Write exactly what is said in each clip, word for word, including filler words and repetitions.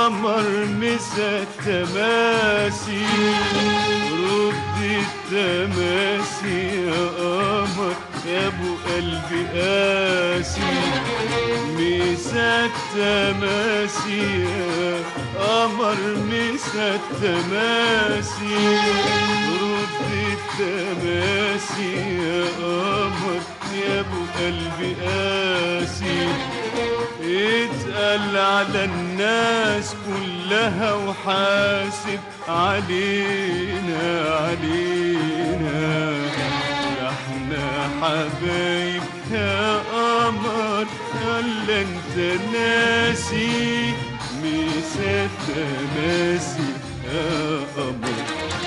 قمر مسا التماسي، رد التماسي يا قمر يا ابو قلبي قاسي. مسا التماسي يا قمر مسا التماسي، رد التماسي يا قمر يا ابو قلبي قاسي. اتقل على الناس كلها وحاسب علينا علينا، احنا حبايب يا قمر ولا انت ناسي؟ مسا التماسي يا قمر.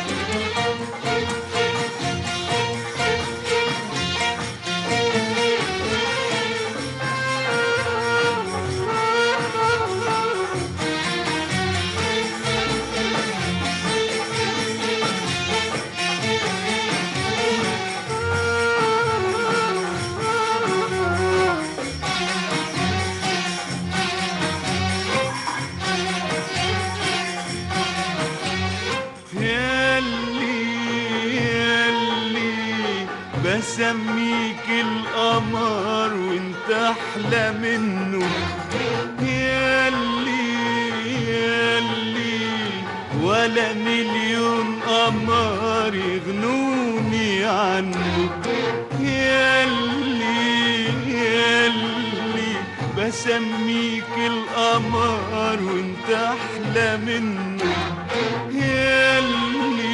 بسميك القمر وانت احلى منه، ياللي ياللي ولا مليون قمر يغنوني عنه. ياللي ياللي بسميك القمر وانت احلى منه، ياللي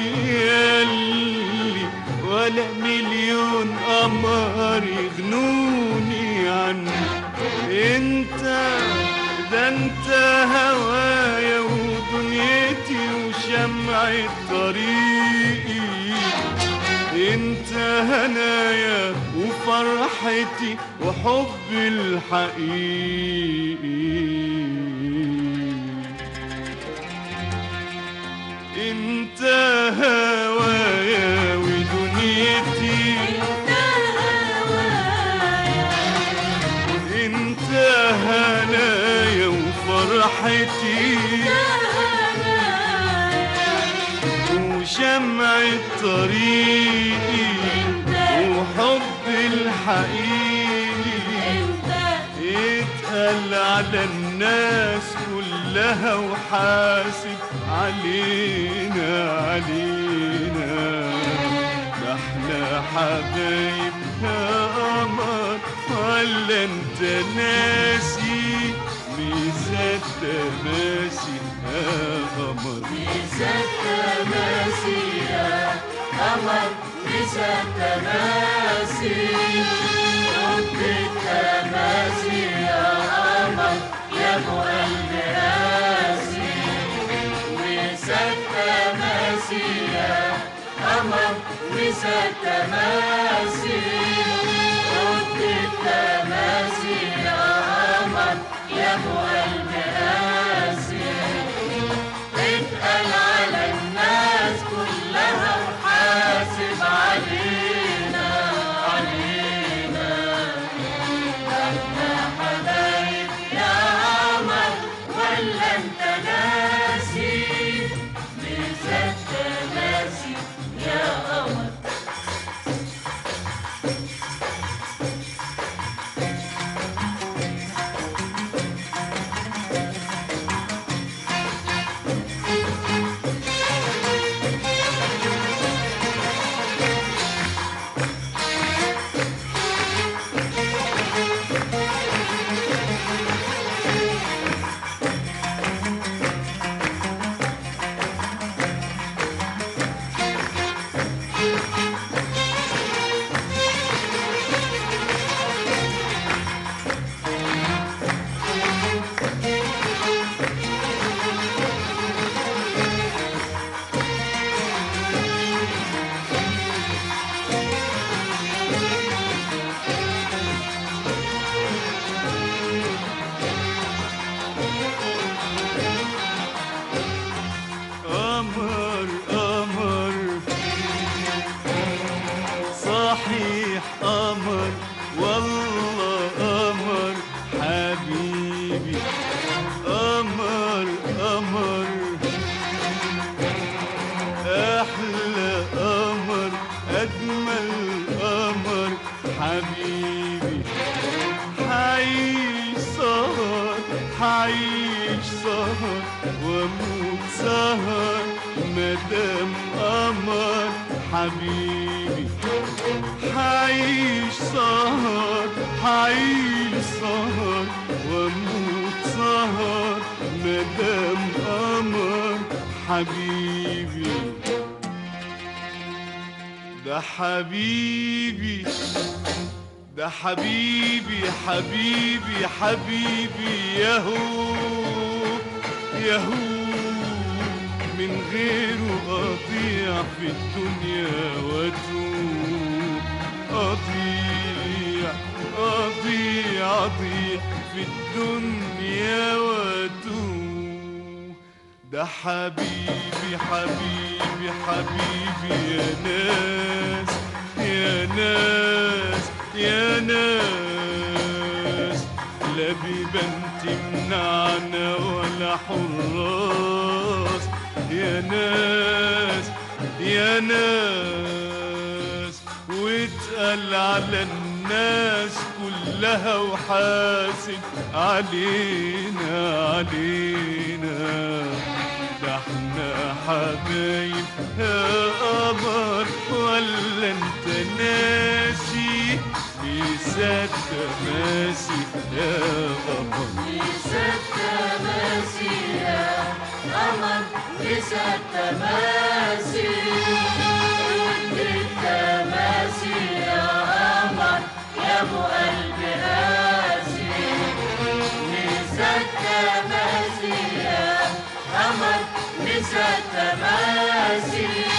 ياللي ولا مليون قمر يغنوني عنه. انت ده انت هوايا ودنيتي وشمعة طريقي، انت هنايا وفرحتي وحبي الحقيقي. انت هوايا ودنيتي، انت هوايا، انت هنايا وفرحتي وشمعة طريقي وحبي الحقيقي. اتقل على الناس كلها وحاسب علينا علينا، ده احنا حبايب يا قمر ولا انت ناسي؟ مسا التماسي يا قمر. مسا التماسي يا قمر، مسا التماسي، رد التماسي يا قمر يا ابو قلبي قاسي. مسا التماسي يا قمر، مسا التماسي، رد التماسي يا قمر يا ابو قلبي قاسي. اتقل على الناس كلها وحاسب علينا علينا، احنا حبايب يا قمر ولا انت ناسي؟ مسا التماسي يا قمر. حعيش سهر واموت سهر مدام قمر حبيبي. حعيش سهر حعيش سهر واموت سهر مدام قمر حبيبي. ده حبيبي ده حبيبي حبيبي حبيبي ياهو ياهو من غيره أضيع في الدنيا وأتوه. أضيع أضيع أضيع في الدنيا وأتوه. ده حبيبي حبيبي حبيبي يا ناس يا ناس يا ناس. لا بيبان تمنعنا ولا حراس يا ناس يا ناس. واتقل على الناس كلها وحاسب علينا علينا. ده احنا حبايب يا قمر ولا انت ناسي؟ ميسات تماسي يا قمر ميسات تماسي يا قمر ميسات تماسي. التماسي يا قمر يا ابو قلب قاسي. ميسات تماسي يا قمر ميسات تماسي.